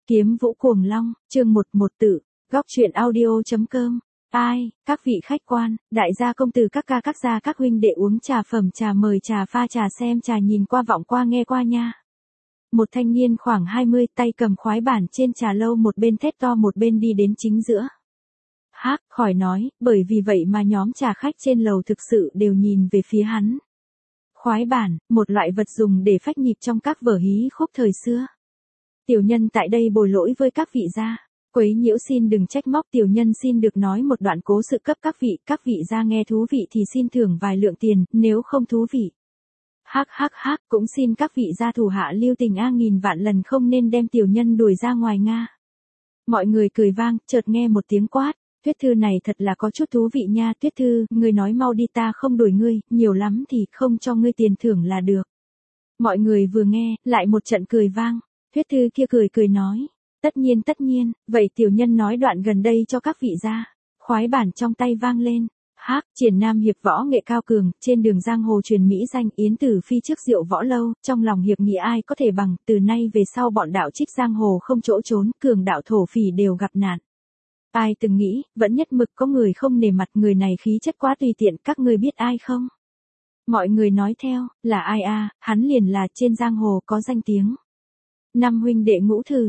Kiếm Vũ Cuồng Long, chương 11 tự, góc truyện audio.com. Ai, các vị khách quan, đại gia công tử các ca các gia các huynh đệ uống trà phẩm trà mời trà pha trà xem trà nhìn qua vọng qua nghe qua nha. Một thanh niên khoảng 20 tay cầm khoái bản trên trà lâu một bên thét to một bên đi đến chính giữa. Hác, khỏi nói, bởi vì vậy mà nhóm trà khách trên lầu thực sự đều nhìn về phía hắn. Khoái bản, một loại vật dùng để phách nhịp trong các vở hí khúc thời xưa. Tiểu nhân tại đây bồi lỗi với các vị gia. Quấy nhiễu xin đừng trách móc, tiểu nhân xin được nói một đoạn cố sự cấp các vị gia nghe thú vị thì xin thưởng vài lượng tiền, nếu không thú vị. Hắc, cũng xin các vị gia thủ hạ lưu tình nghìn vạn lần không nên đem tiểu nhân đuổi ra ngoài Nga. Mọi người cười vang, chợt nghe một tiếng quát, Tuyết Thư này thật là có chút thú vị nha. Tuyết Thư, ngươi nói mau đi, ta không đuổi ngươi, nhiều lắm thì không cho ngươi tiền thưởng là được. Mọi người vừa nghe, lại một trận cười vang. Tuyết Thư kia cười nói, tất nhiên, vậy tiểu nhân nói đoạn gần đây cho các vị gia. Khoái bản trong tay vang lên, Hác, triển nam hiệp võ nghệ cao cường, trên đường giang hồ truyền mỹ danh, Yến Tử Phi trước rượu võ lâu, trong lòng hiệp nghĩ ai có thể bằng, từ nay về sau bọn đạo trích giang hồ không chỗ trốn, cường đạo thổ phỉ đều gặp nạn. Ai từng nghĩ, vẫn nhất mực có người không nể mặt, người này khí chất quá tùy tiện, các ngươi biết ai không? Mọi người nói theo, là ai a? Hắn liền là trên giang hồ có danh tiếng. Năm huynh đệ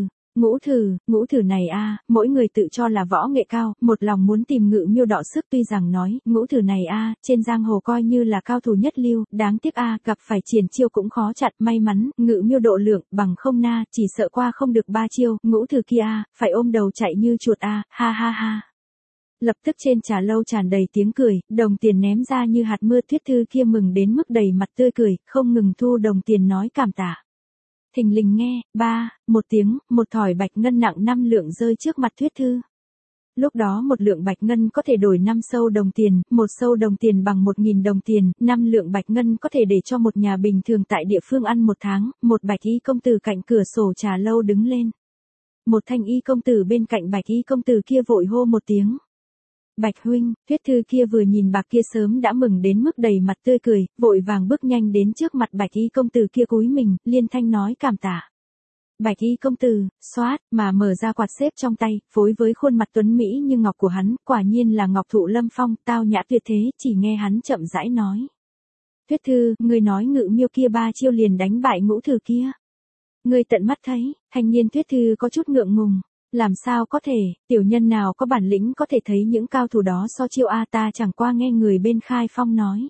Ngũ Thử này a, mỗi người tự cho là võ nghệ cao, một lòng muốn tìm Ngự Miêu đọ sức, tuy rằng nói, Ngũ Thử này a, trên giang hồ coi như là cao thủ nhất lưu, đáng tiếc a, gặp phải triển chiêu cũng khó chặn, may mắn, Ngự Miêu độ lượng, bằng không na, chỉ sợ qua không được 3 chiêu, Ngũ Thử kia a, phải ôm đầu chạy như chuột a, ha. Lập tức trên trà lâu tràn đầy tiếng cười, đồng tiền ném ra như hạt mưa. Tuyết Thư kia mừng đến mức đầy mặt tươi cười, không ngừng thu đồng tiền nói cảm tạ. Thình lình nghe, một tiếng, một thỏi bạch ngân nặng 5 lượng rơi trước mặt Tuyết Thư. Lúc đó một lượng bạch ngân có thể đổi 5 sâu đồng tiền, một sâu đồng tiền bằng 1.000 đồng tiền, 5 lượng bạch ngân có thể để cho một nhà bình thường tại địa phương ăn một tháng. Một bạch y công tử cạnh cửa sổ trà lâu đứng lên. Một thanh y công tử bên cạnh bạch y công tử kia vội hô một tiếng. Bạch huynh. Tuyết Thư kia vừa nhìn bạc kia sớm đã mừng đến mức đầy mặt tươi cười, vội vàng bước nhanh đến trước mặt bạch y công tử kia cúi mình, liên thanh nói cảm tạ. Bạch y công tử, xoát, mà mở ra quạt xếp trong tay, phối với khuôn mặt tuấn mỹ như ngọc của hắn, quả nhiên là ngọc thụ lâm phong, tao nhã tuyệt thế. Chỉ nghe hắn chậm rãi nói. Tuyết Thư, ngươi nói Ngự Miêu kia 3 chiêu liền đánh bại Ngũ Thử kia. Ngươi tận mắt thấy. Thanh niên Tuyết Thư có chút ngượng ngùng. Làm sao có thể, tiểu nhân nào có bản lĩnh có thể thấy những cao thủ đó so chiêu a, ta chẳng qua nghe người bên khai phong nói.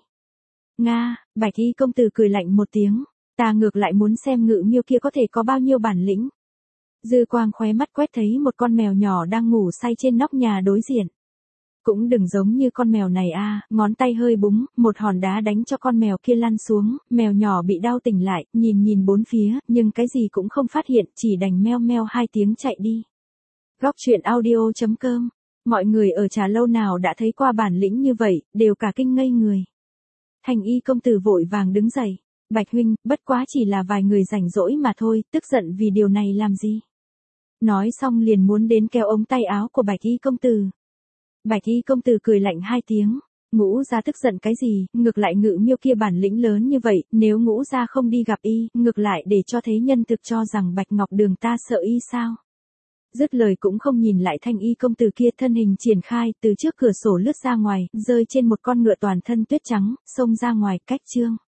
Nga, bạch y công tử cười lạnh một tiếng, ta ngược lại muốn xem Ngự Miêu kia có thể có bao nhiêu bản lĩnh. Dư quang khóe mắt quét thấy một con mèo nhỏ đang ngủ say trên nóc nhà đối diện. Cũng đừng giống như con mèo này a, ngón tay hơi búng, một hòn đá đánh cho con mèo kia lăn xuống, mèo nhỏ bị đau tỉnh lại, nhìn bốn phía, nhưng cái gì cũng không phát hiện, chỉ đành meo meo 2 tiếng chạy đi. Góc truyện audio.com. Mọi người ở trà lâu nào đã thấy qua bản lĩnh như vậy, đều cả kinh ngây người. Thành y công tử vội vàng đứng dậy. Bạch huynh, bất quá chỉ là vài người rảnh rỗi mà thôi, tức giận vì điều này làm gì? Nói xong liền muốn đến kéo ống tay áo của bạch y công tử. Bạch y công tử cười lạnh 2 tiếng. Ngũ gia tức giận cái gì, ngược lại Ngự Miêu kia bản lĩnh lớn như vậy, nếu Ngũ gia không đi gặp y, ngược lại để cho thế nhân thực cho rằng Bạch Ngọc Đường ta sợ y sao? Dứt lời cũng không nhìn lại thanh y công tử kia, thân hình triển khai, từ trước cửa sổ lướt ra ngoài, rơi trên một con ngựa toàn thân tuyết trắng, xông ra ngoài. Cách chương